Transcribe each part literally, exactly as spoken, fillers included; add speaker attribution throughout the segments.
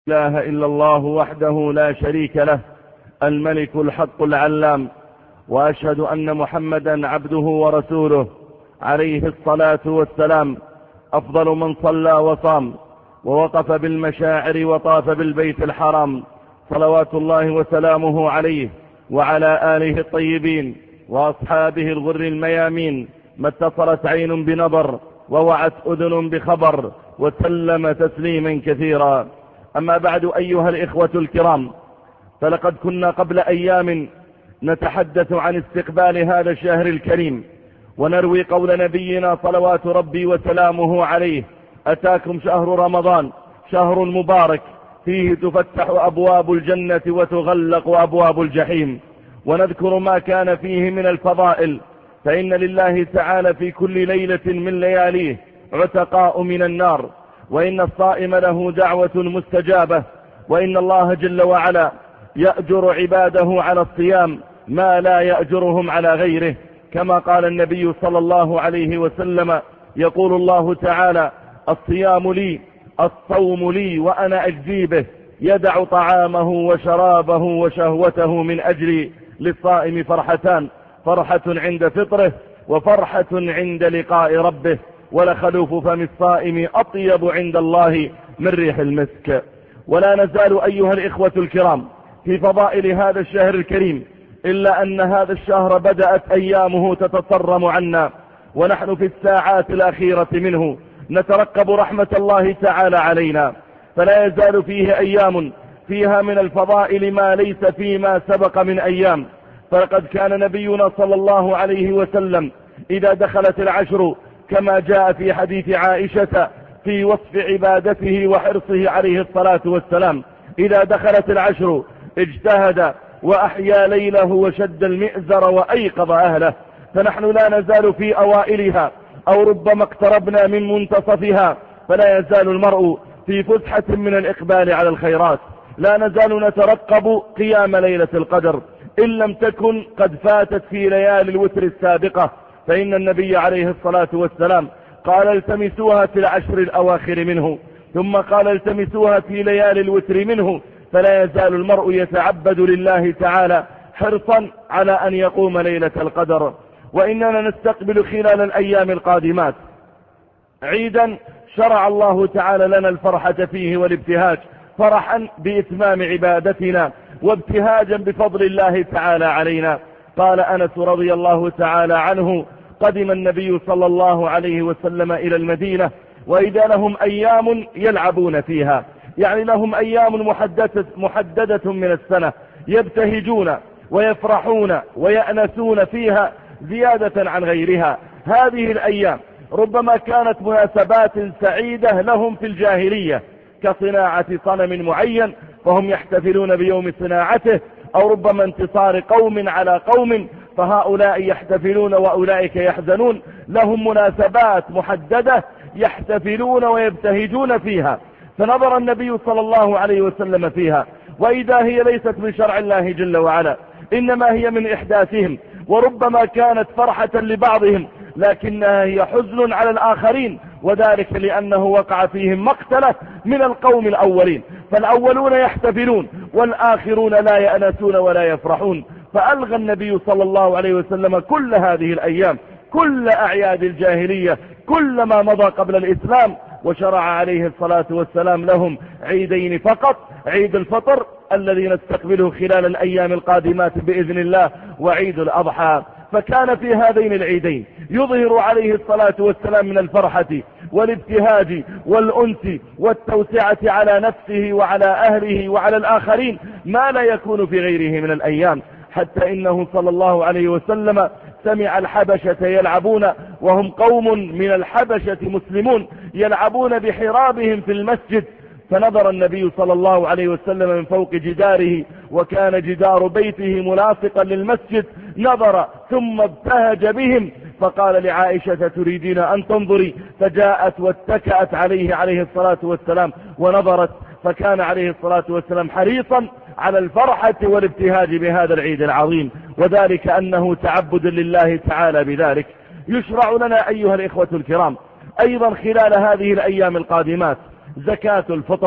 Speaker 1: لا إله إلا الله وحده لا شريك له الملك الحق العلام، وأشهد أن محمدا عبده ورسوله عليه الصلاة والسلام، أفضل من صلى وصام ووقف بالمشاعر وطاف بالبيت الحرام، صلوات الله وسلامه عليه وعلى آله الطيبين وأصحابه الغر الميامين، ما اتصلت عين بنظر ووعت أذن بخبر، وسلم تسليما كثيرا. أما بعد، أيها الإخوة الكرام، فلقد كنا قبل أيام نتحدث عن استقبال هذا الشهر الكريم، ونروي قول نبينا صلوات ربي وسلامه عليه: أتاكم شهر رمضان شهر مبارك فيه تفتح أبواب الجنة وتغلق أبواب الجحيم. ونذكر ما كان فيه من الفضائل، فإن لله تعالى في كل ليلة من لياليه عتقاء من النار، وإن الصائم له دعوة مستجابة، وإن الله جل وعلا يأجر عباده على الصيام ما لا يأجرهم على غيره، كما قال النبي صلى الله عليه وسلم: يقول الله تعالى: الصيام لي الصوم لي وأنا أجزي به، يدع طعامه وشرابه وشهوته من أجلي. للصائم فرحتان: فرحة عند فطره، وفرحة عند لقاء ربه، ولخلوف فم الصائم أطيب عند الله من ريح المسك. ولا نزال أيها الإخوة الكرام في فضائل هذا الشهر الكريم، إلا أن هذا الشهر بدأت أيامه تتصرم عنا، ونحن في الساعات الأخيرة منه نترقب رحمة الله تعالى علينا، فلا يزال فيه أيام فيها من الفضائل ما ليس فيما سبق من أيام. فلقد كان نبينا صلى الله عليه وسلم إذا دخلت العشر، كما جاء في حديث عائشة في وصف عبادته وحرصه عليه الصلاة والسلام: إذا دخلت العشر اجتهد وأحيا ليله وشد المئزر وأيقظ أهله. فنحن لا نزال في أوائلها، أو ربما اقتربنا من منتصفها، فلا يزال المرء في فسحة من الإقبال على الخيرات. لا نزال نترقب قيام ليلة القدر، إن لم تكن قد فاتت في ليالي الوتر السابقة، فإن النبي عليه الصلاة والسلام قال: التمسوها في العشر الأواخر منه، ثم قال: التمسوها في ليالي الوتر منه. فلا يزال المرء يتعبد لله تعالى حرصا على أن يقوم ليلة القدر. وإننا نستقبل خلال الأيام القادمات عيدا شرع الله تعالى لنا الفرحة فيه والابتهاج، فرحا بإتمام عبادتنا وابتهاجا بفضل الله تعالى علينا. قال أنس رضي الله تعالى عنه: قدم النبي صلى الله عليه وسلم إلى المدينة، وإذا لهم أيام يلعبون فيها، يعني لهم أيام محددة, محددة من السنة يبتهجون ويفرحون ويأنسون فيها زيادة عن غيرها. هذه الأيام ربما كانت مناسبات سعيدة لهم في الجاهلية، كصناعة صنم معين فهم يحتفلون بيوم صناعته، أو ربما انتصار قوم على قوم فهؤلاء يحتفلون وأولئك يحزنون. لهم مناسبات محددة يحتفلون ويبتهجون فيها، فنظر النبي صلى الله عليه وسلم فيها، وإذا هي ليست من شرع الله جل وعلا، إنما هي من إحداثهم، وربما كانت فرحة لبعضهم لكنها هي حزن على الآخرين، وذلك لأنه وقع فيهم مقتلة من القوم الأولين، فالأولون يحتفلون والآخرون لا يأنسون ولا يفرحون. فألغى النبي صلى الله عليه وسلم كل هذه الأيام، كل أعياد الجاهلية، كل ما مضى قبل الإسلام، وشرع عليه الصلاة والسلام لهم عيدين فقط: عيد الفطر الذي نستقبله خلال الأيام القادمات بإذن الله، وعيد الأضحى. فكان في هذين العيدين يظهر عليه الصلاة والسلام من الفرحة والابتهاج والأنس والتوسعة على نفسه وعلى أهله وعلى الآخرين ما لا يكون في غيره من الأيام، حتى إنه صلى الله عليه وسلم سمع الحبشة يلعبون، وهم قوم من الحبشة مسلمون، يلعبون بحرابهم في المسجد، فنظر النبي صلى الله عليه وسلم من فوق جداره، وكان جدار بيته ملاصقا للمسجد، نظر ثم ابتهج بهم، فقال لعائشة: تريدين أن تنظري؟ فجاءت واتكأت عليه عليه الصلاة والسلام ونظرت، فكان عليه الصلاة والسلام حريصا على الفرحة والابتهاج بهذا العيد العظيم، وذلك أنه تعبد لله تعالى بذلك. يشرع لنا أيها الإخوة الكرام أيضا خلال هذه الأيام القادمات زكاة الفطر،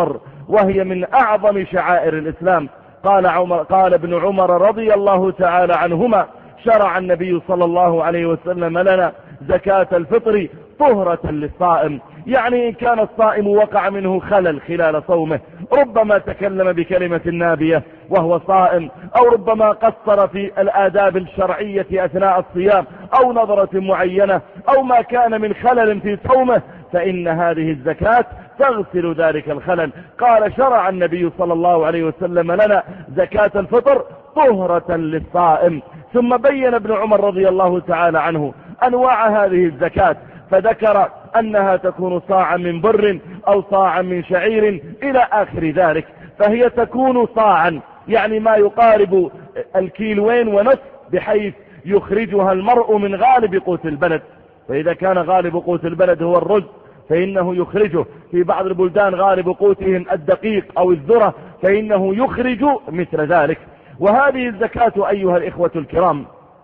Speaker 1: وهي من أعظم شعائر الإسلام. قال عمر قال ابن عمر رضي الله تعالى عنهما: شرع النبي صلى الله عليه وسلم لنا زكاة الفطر طهرة للصائم، يعني إن كان الصائم وقع منه خلل خلال صومه، ربما تكلم بكلمة نابية وهو صائم، أو ربما قصر في الآداب الشرعية أثناء الصيام، أو نظرة معينة، أو ما كان من خلل في صومه، فإن هذه الزكاة تغسل ذلك الخلل. قال: شرع النبي صلى الله عليه وسلم لنا زكاة الفطر طهرة للصائم. ثم بين ابن عمر رضي الله تعالى عنه أنواع هذه الزكاة، فذكر أنها تكون صاعا من بر أو صاعا من شعير إلى آخر ذلك، فهي تكون صاعا يعني ما يقارب الكيلوين ونصف، بحيث يخرجها المرء من غالب قوت البلد. فإذا كان غالب قوت البلد هو الرز فإنه يخرجه، في بعض البلدان غالب قوتهم الدقيق أو الذرة فإنه يخرج مثل ذلك. وهذه الزكاة أيها الإخوة الكرام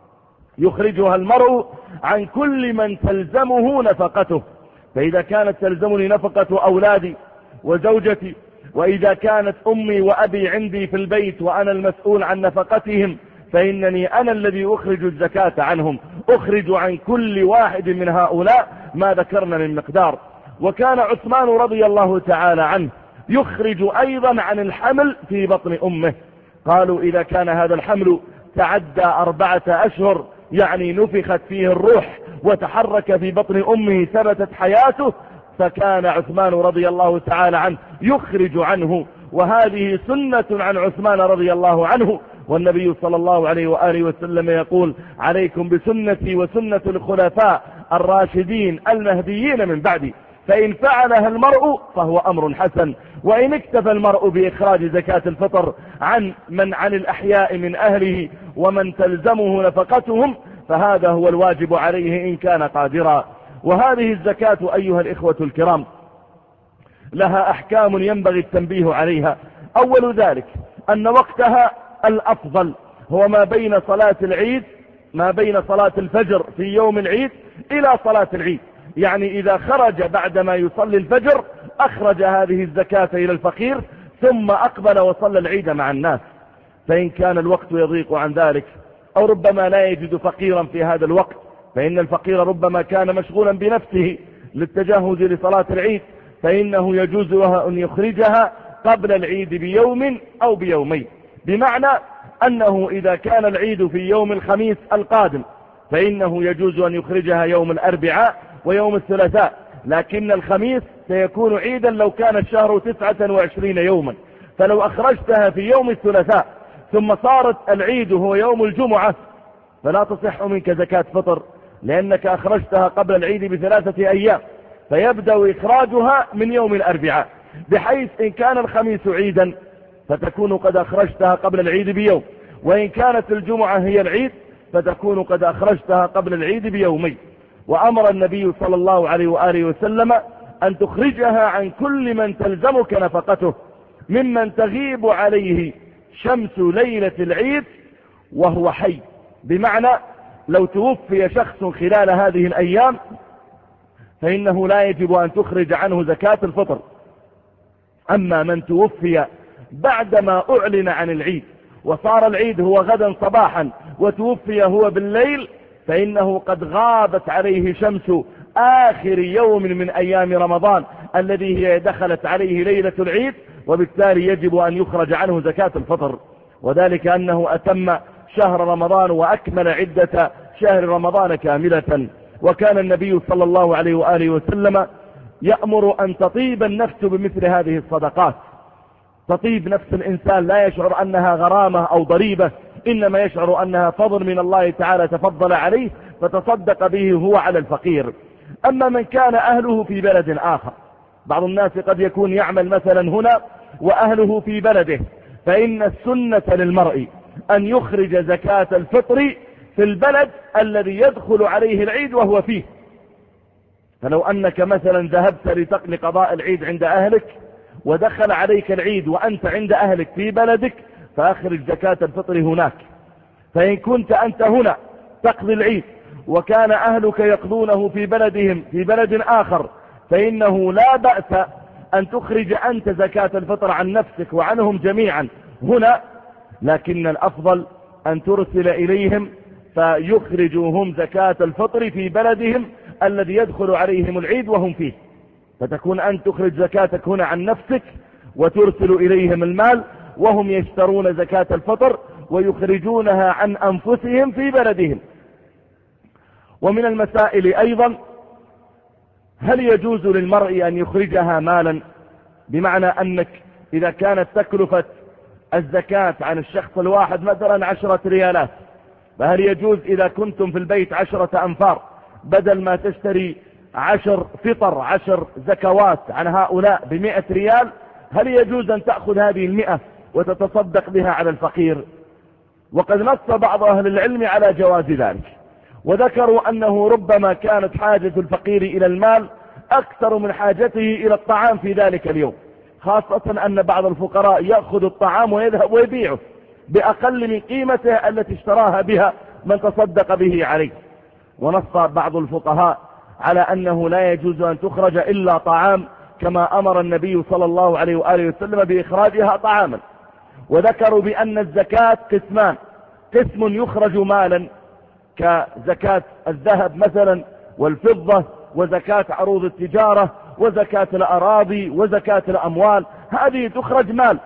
Speaker 1: يخرجها المرء عن كل من تلزمه نفقته، فإذا كانت تلزمني نفقة أولادي وزوجتي، وإذا كانت أمي وأبي عندي في البيت وأنا المسؤول عن نفقتهم، فإنني أنا الذي أخرج الزكاة عنهم، أخرج عن كل واحد من هؤلاء ما ذكرنا من مقدار. وكان عثمان رضي الله تعالى عنه يخرج أيضا عن الحمل في بطن أمه. قالوا: إذا كان هذا الحمل تعدى أربعة أشهر، يعني نفخت فيه الروح وتحرك في بطن أمه ثبتت حياته، فكان عثمان رضي الله تعالى عنه يخرج عنه، وهذه سنة عن عثمان رضي الله عنه. والنبي صلى الله عليه وآله وسلم يقول: عليكم بسنتي وسنة الخلفاء الراشدين المهديين من بعدي، فإن فعلها المرء فهو أمر حسن. وإن اكتفى المرء بإخراج زكاة الفطر عن من عن الأحياء من أهله ومن تلزمه نفقتهم، فهذا هو الواجب عليه إن كان قادرا. وهذه الزكاة أيها الإخوة الكرام لها أحكام ينبغي التنبيه عليها. أول ذلك أن وقتها الأفضل هو ما بين صلاة العيد ما بين صلاة الفجر في يوم العيد إلى صلاة العيد، يعني إذا خرج بعدما يصلي الفجر أخرج هذه الزكاة إلى الفقير، ثم أقبل وصلى العيد مع الناس. فإن كان الوقت يضيق عن ذلك، أو ربما لا يجد فقيرا في هذا الوقت، فإن الفقير ربما كان مشغولا بنفسه للتجهز لصلاة العيد، فإنه يجوز له أن يخرجها قبل العيد بيوم أو بيومين، بمعنى أنه إذا كان العيد في يوم الخميس القادم فإنه يجوز أن يخرجها يوم الأربعاء ويوم الثلاثاء، لكن الخميس سيكون عيدا لو كان الشهر تسعة وعشرين يوما، فلو أخرجتها في يوم الثلاثاء ثم صارت العيد هو يوم الجمعة فلا تصح منك زكاة فطر، لأنك أخرجتها قبل العيد بثلاثة أيام، فيبدأ إخراجها من يوم الأربعاء، بحيث إن كان الخميس عيدا فتكون قد أخرجتها قبل العيد بيوم، وإن كانت الجمعة هي العيد فتكون قد أخرجتها قبل العيد بيومين. وأمر النبي صلى الله عليه وآله وسلم أن تخرجها عن كل من تلزمك نفقته، ممن تغيب عليه شمس ليلة العيد وهو حي، بمعنى لو توفي شخص خلال هذه الأيام فإنه لا يجب أن تخرج عنه زكاة الفطر. أما من توفي بعدما أعلن عن العيد وصار العيد هو غدا صباحا وتوفي هو بالليل، فإنه قد غابت عليه شمس آخر يوم من أيام رمضان الذي هي دخلت عليه ليلة العيد، وبالتالي يجب أن يخرج عنه زكاة الفطر، وذلك أنه أتم شهر رمضان وأكمل عدة شهر رمضان كاملة. وكان النبي صلى الله عليه وآله وسلم يأمر أن تطيب النفس بمثل هذه الصدقات، تطيب نفس الإنسان لا يشعر أنها غرامة أو ضريبة، إنما يشعر أنها فضل من الله تعالى تفضل عليه فتصدق به هو على الفقير. أما من كان أهله في بلد آخر، بعض الناس قد يكون يعمل مثلا هنا وأهله في بلده، فإن السنة للمرء أن يخرج زكاة الفطر في البلد الذي يدخل عليه العيد وهو فيه. فلو أنك مثلا ذهبت لقضاء العيد عند أهلك ودخل عليك العيد وأنت عند أهلك في بلدك، فأخرج زكاة الفطر هناك. فإن كنت أنت هنا تقضي العيد وكان أهلك يقضونه في بلدهم في بلد آخر، فإنه لا بأس أن تخرج أنت زكاة الفطر عن نفسك وعنهم جميعا هنا، لكن الأفضل أن ترسل إليهم فيخرجوا هم زكاة الفطر في بلدهم الذي يدخل عليهم العيد وهم فيه، فتكون أنت تخرج زكاتك هنا عن نفسك وترسل إليهم المال وهم يشترون زكاة الفطر ويخرجونها عن أنفسهم في بلدهم. ومن المسائل أيضا هل يجوز للمرء أن يخرجها مالا، بمعنى أنك إذا كانت تكلفة الزكاة عن الشخص الواحد مثلا عشرة ريالات، فهل يجوز إذا كنتم في البيت عشرة أنفار بدل ما تشتري عشر فطر عشر زكوات عن هؤلاء بمئة ريال، هل يجوز أن تأخذ هذه المئة وتتصدق بها على الفقير؟ وقد نص بعض أهل العلم على جواز ذلك، وذكروا أنه ربما كانت حاجة الفقير إلى المال أكثر من حاجته إلى الطعام في ذلك اليوم، خاصة أن بعض الفقراء يأخذ الطعام ويذهب ويبيعه بأقل من قيمته التي اشتراها بها من تصدق به عليه. ونص بعض الفقهاء على أنه لا يجوز أن تخرج إلا طعام، كما أمر النبي صلى الله عليه وآله وسلم بإخراجها طعاما. وذكروا بأن الزكاة قسمان: قسم يخرج مالا كزكاة الذهب مثلا والفضة، وزكاة عروض التجارة، وزكاة الأراضي، وزكاة الأموال، هذه تخرج مال.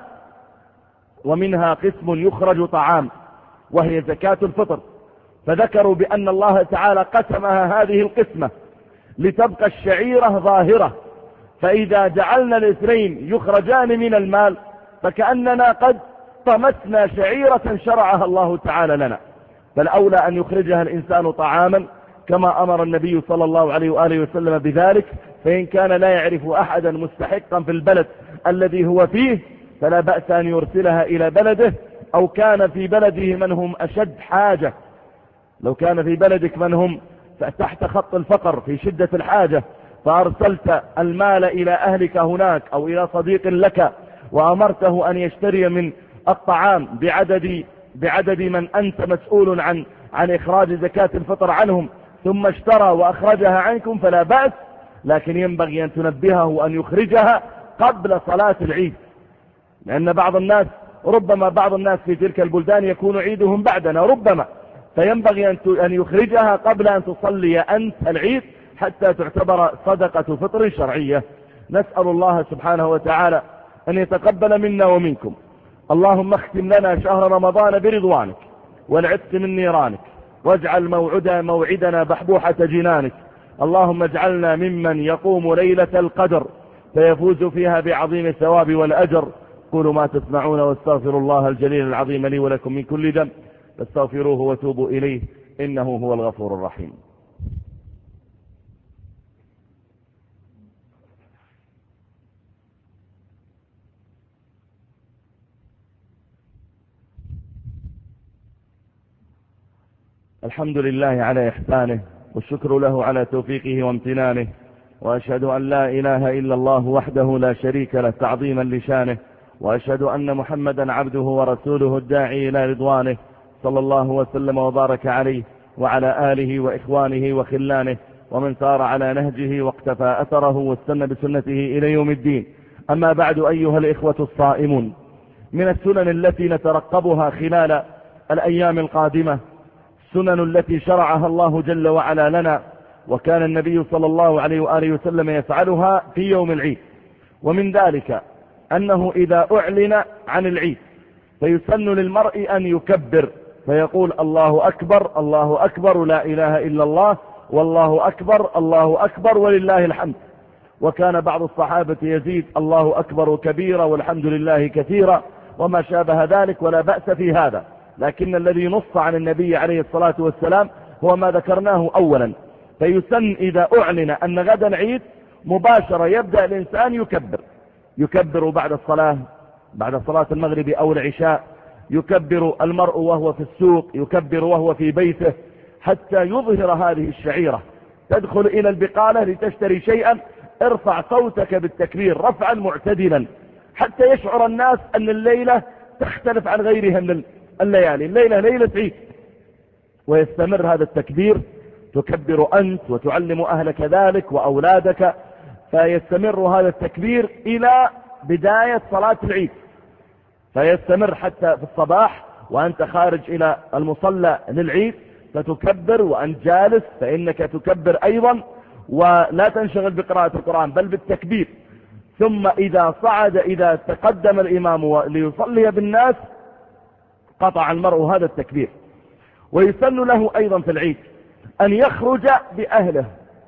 Speaker 1: ومنها قسم يخرج طعام وهي زكاة الفطر، فذكروا بأن الله تعالى قسمها هذه القسمة لتبقى الشعيرة ظاهرة، فإذا جعلنا الاثنين يخرجان من المال فكأننا قد طمسنا شعيرة شرعها الله تعالى لنا، فالأولى أن يخرجها الإنسان طعاما كما أمر النبي صلى الله عليه وآله وسلم بذلك. فإن كان لا يعرف أحدا مستحقا في البلد الذي هو فيه فلا بأس أن يرسلها إلى بلده، أو كان في بلده من هم أشد حاجة، لو كان في بلدك من هم تحت خط الفقر في شدة الحاجة فأرسلت المال إلى أهلك هناك أو إلى صديق لك وأمرته أن يشتري من الطعام بعدد بعدد من أنت مسؤول عن عن إخراج زكاة الفطر عنهم، ثم اشترى وأخرجها عنكم فلا بأس، لكن ينبغي أن تنبهه أن يخرجها قبل صلاة العيد، لأن بعض الناس ربما بعض الناس في تلك البلدان يكون عيدهم بعدنا ربما، فينبغي أن يخرجها قبل أن تصلي أنت العيد حتى تعتبر صدقة فطر شرعية. نسأل الله سبحانه وتعالى أن يتقبل منا ومنكم. اللهم اختم لنا شهر رمضان برضوانك والعتق من نيرانك، واجعل موعدا موعدنا بحبوحة جنانك. اللهم اجعلنا ممن يقوم ليلة القدر فيفوز فيها بعظيم الثواب والأجر. قولوا ما تسمعون واستغفر الله الجليل العظيم لي ولكم من كل ذنب فاستغفروه وتوبوا إليه إنه هو الغفور الرحيم. الحمد لله على إحسانه، والشكر له على توفيقه وامتنانه، وأشهد أن لا إله إلا الله وحده لا شريك له تعظيما لشانه، وأشهد أن محمدا عبده ورسوله الداعي إلى رضوانه، صلى الله وسلم وبارك عليه وعلى آله وإخوانه وخلانه ومن سار على نهجه واقتفى أثره واستنى بسنته إلى يوم الدين. أما بعد، أيها الإخوة الصائمون، من السنن التي نترقبها خلال الأيام القادمة السنن التي شرعها الله جل وعلا لنا، وكان النبي صلى الله عليه وآله وسلم يفعلها في يوم العيد. ومن ذلك أنه إذا أعلن عن العيد فيسن للمرء أن يكبر فيقول الله أكبر الله أكبر لا إله إلا الله والله أكبر الله أكبر ولله الحمد. وكان بعض الصحابة يزيد الله أكبر كبيرا والحمد لله كثيرا وما شابه ذلك، ولا بأس في هذا، لكن الذي نص عن النبي عليه الصلاة والسلام هو ما ذكرناه أولا. فيسن إذا أعلن أن غدا عيد مباشرة يبدأ الإنسان يكبر يكبر بعد الصلاة بعد صلاة المغرب أو العشاء، يكبر المرء وهو في السوق، يكبر وهو في بيته، حتى يظهر هذه الشعيرة. تدخل إلى البقالة لتشتري شيئا، ارفع صوتك بالتكبير رفعا معتدلا حتى يشعر الناس أن الليلة تختلف عن غيرها من الليالي، الليلة ليلة عيد. ويستمر هذا التكبير، تكبر أنت وتعلم أهلك ذلك وأولادك، فيستمر هذا التكبير إلى بداية صلاة العيد، فيستمر حتى في الصباح وأنت خارج إلى المصلى للعيد فتكبر، وأنت جالس فإنك تكبر أيضا، ولا تنشغل بقراءة القرآن بل بالتكبير. ثم إذا صعد إذا تقدم الإمام ليصلي بالناس قطع المرء هذا التكبير. ويسن له أيضا في العيد أن يخرج بأهله.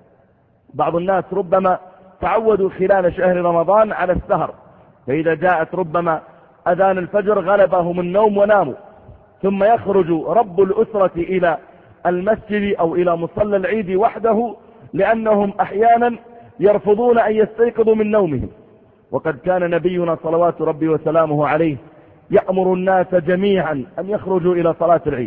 Speaker 1: بعض الناس ربما تعودوا خلال شهر رمضان على السهر، فإذا جاءت ربما أذان الفجر غلبهم النوم وناموا، ثم يخرج رب الأسرة إلى المسجد أو إلى مصلى العيد وحده، لأنهم أحيانا يرفضون أن يستيقظوا من نومهم. وقد كان نبينا صلوات ربي وسلامه عليه يأمر الناس جميعا أن يخرجوا إلى صلاة العيد،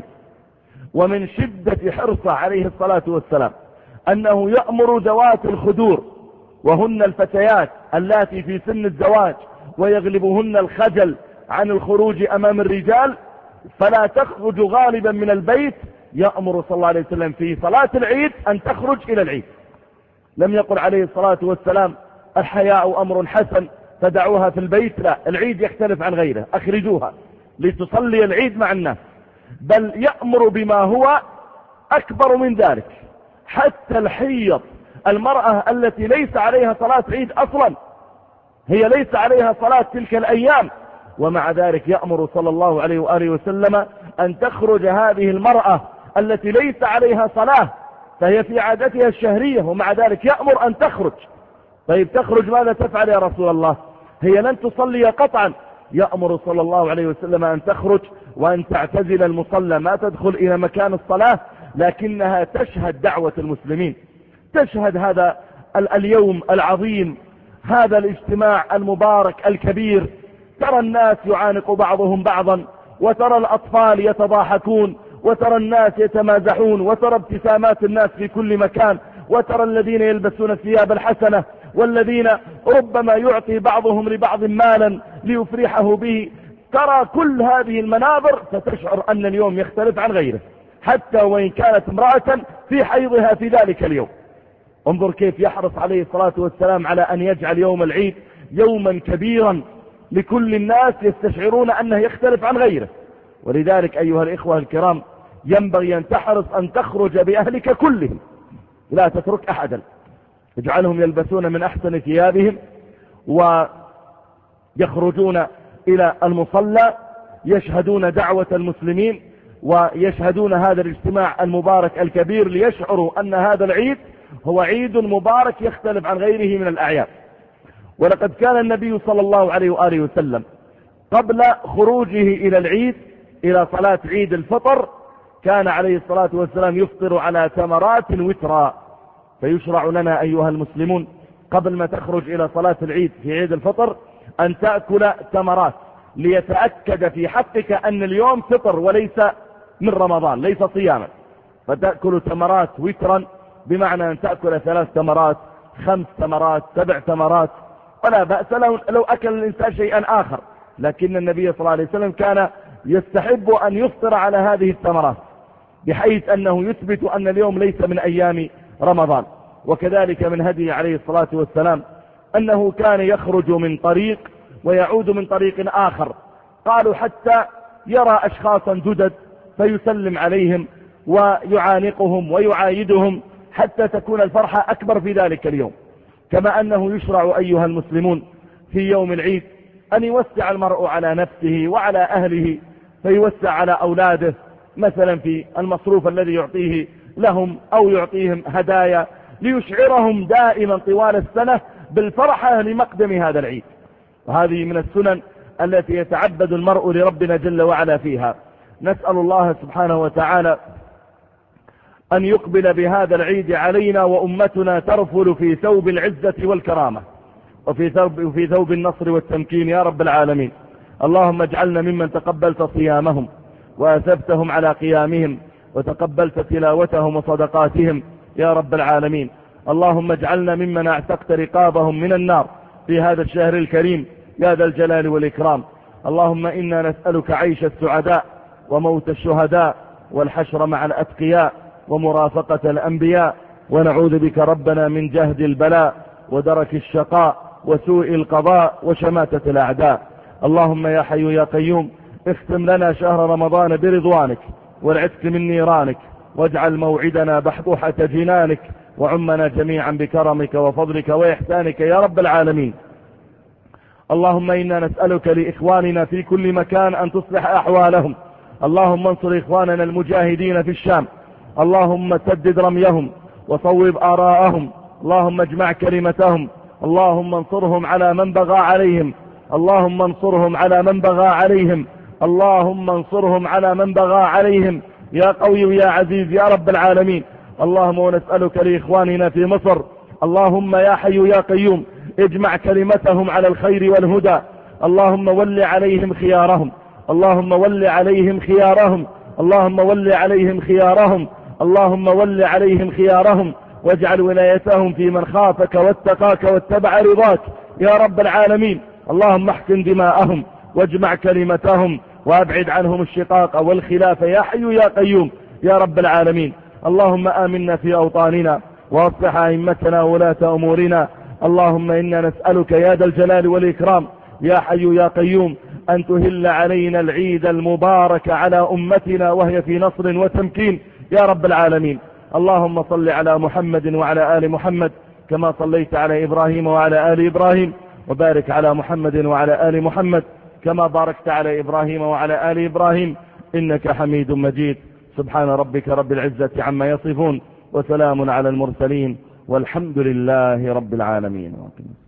Speaker 1: ومن شدة حرصه عليه الصلاة والسلام أنه يأمر ذوات الخدور، وهن الفتيات اللاتي في سن الزواج ويغلبهن الخجل عن الخروج أمام الرجال، فلا تخرج غالبا من البيت. يأمر صلى الله عليه وسلم في صلاة العيد أن تخرج إلى العيد. لم يقل عليه الصلاة والسلام الحياء أمر حسن فدعوها في البيت، لا، العيد يختلف عن غيره، أخرجوها لتصلي العيد مع الناس. بل يأمر بما هو أكبر من ذلك، حتى الحيض، المرأة التي ليس عليها صلاة عيد أصلا، هي ليس عليها صلاة تلك الأيام، ومع ذلك يأمر صلى الله عليه وآله وسلم أن تخرج هذه المرأة التي ليس عليها صلاة، فهي في عادتها الشهرية، ومع ذلك يأمر أن تخرج. طيب تخرج ماذا تفعل يا رسول الله؟ هي لن تصلي قطعا. يأمر صلى الله عليه وسلم أن تخرج وأن تعتزل المصلى، ما تدخل إلى مكان الصلاة، لكنها تشهد دعوة المسلمين، تشهد هذا اليوم العظيم، هذا الاجتماع المبارك الكبير. ترى الناس يعانق بعضهم بعضا، وترى الأطفال يتضاحكون، وترى الناس يتمازحون، وترى ابتسامات الناس في كل مكان، وترى الذين يلبسون الثياب الحسنة، والذين ربما يعطي بعضهم لبعض مالا ليفرحه به. ترى كل هذه المناظر فتشعر أن اليوم يختلف عن غيره، حتى وإن كانت امرأة في حيضها في ذلك اليوم. انظر كيف يحرص عليه الصلاة والسلام على أن يجعل يوم العيد يوما كبيرا لكل الناس يستشعرون أنه يختلف عن غيره. ولذلك أيها الإخوة الكرام ينبغي أن تحرص أن تخرج بأهلك كلهم، لا تترك أحدا، اجعلهم يلبسون من أحسن ثيابهم ويخرجون إلى المصلى يشهدون دعوة المسلمين ويشهدون هذا الاجتماع المبارك الكبير، ليشعروا أن هذا العيد هو عيد مبارك يختلف عن غيره من الأعياد. ولقد كان النبي صلى الله عليه وآله وسلم قبل خروجه إلى العيد إلى صلاة عيد الفطر كان عليه الصلاة والسلام يفطر على تمرات وترا. فيشرع لنا أيها المسلمون قبل ما تخرج إلى صلاة العيد في عيد الفطر أن تأكل تمرات، ليتأكد في حقك أن اليوم فطر وليس من رمضان، ليس صياما. فتأكل تمرات وترا، بمعنى أن تأكل ثلاث تمرات، خمس تمرات، سبع تمرات، ولا بأس لو, لو أكل الإنسان شيئا آخر، لكن النبي صلى الله عليه وسلم كان يستحب أن يفطر على هذه التمرات، بحيث أنه يثبت أن اليوم ليس من أيام رمضان. وكذلك من هدي عليه الصلاة والسلام أنه كان يخرج من طريق ويعود من طريق آخر، قالوا حتى يرى أشخاصا جدد فيسلم عليهم ويعانقهم ويعايدهم حتى تكون الفرحة أكبر في ذلك اليوم. كما أنه يشرع أيها المسلمون في يوم العيد أن يوسع المرء على نفسه وعلى أهله، فيوسع على أولاده مثلا في المصروف الذي يعطيه لهم أو يعطيهم هدايا، ليشعرهم دائما طوال السنة بالفرحة لمقدم هذا العيد. وهذه من السنن التي يتعبد المرء لربنا جل وعلا فيها. نسأل الله سبحانه وتعالى أن يقبل بهذا العيد علينا وأمتنا ترفل في ثوب العزة والكرامة وفي ثوب, وفي ثوب النصر والتمكين يا رب العالمين. اللهم اجعلنا ممن تقبلت صيامهم وأثبتهم على قيامهم وتقبلت تلاوتهم وصدقاتهم يا رب العالمين. اللهم اجعلنا ممن اعتقت رقابهم من النار في هذا الشهر الكريم يا ذا الجلال والإكرام. اللهم إنا نسألك عيش السعداء وموت الشهداء والحشر مع الأتقياء ومرافقة الأنبياء، ونعوذ بك ربنا من جهد البلاء ودرك الشقاء وسوء القضاء وشماتة الأعداء. اللهم يا حي يا قيوم اختم لنا شهر رمضان برضوانك والعتق من نيرانك، واجعل موعدنا بحبوحة جنانك، وعمنا جميعا بكرمك وفضلك وإحسانك يا رب العالمين. اللهم إنا نسألك لإخواننا في كل مكان أن تصلح أحوالهم. اللهم انصر إخواننا المجاهدين في الشام، اللهم سدد رميهم وصوب آراءهم، اللهم اجمع كلمتهم، اللهم انصرهم على من بغى عليهم، اللهم انصرهم على من بغى عليهم، اللهم انصرهم على من بغى عليهم يا قوي يا عزيز يا رب العالمين. اللهم ونسألك لإخواننا في مصر، اللهم يا حي يا قيوم اجمع كلمتهم على الخير والهدى، اللهم ول عليهم خيارهم، اللهم ول عليهم خيارهم، اللهم ول عليهم خيارهم، اللهم ول عليهم خيارهم، واجعل ولايتهم في من خافك واتقاك واتبع رضاك يا رب العالمين. اللهم احقن دماءهم واجمع كلمتهم وابعد عنهم الشقاق والخلاف يا حي يا قيوم يا رب العالمين. اللهم آمنا في أوطاننا واصلح أئمتنا وولاة أمورنا. اللهم إنا نسألك يا ذا الجلال والإكرام يا حي يا قيوم أن تهل علينا العيد المبارك على أمتنا وهي في نصر وتمكين يا رب العالمين. اللهم صل على محمد وعلى آل محمد كما صليت على إبراهيم وعلى آل إبراهيم، وبارك على محمد وعلى آل محمد كما باركت على إبراهيم وعلى آل إبراهيم إنك حميد مجيد. سبحان ربك رب العزة عما يصفون، وسلام على المرسلين، والحمد لله رب العالمين.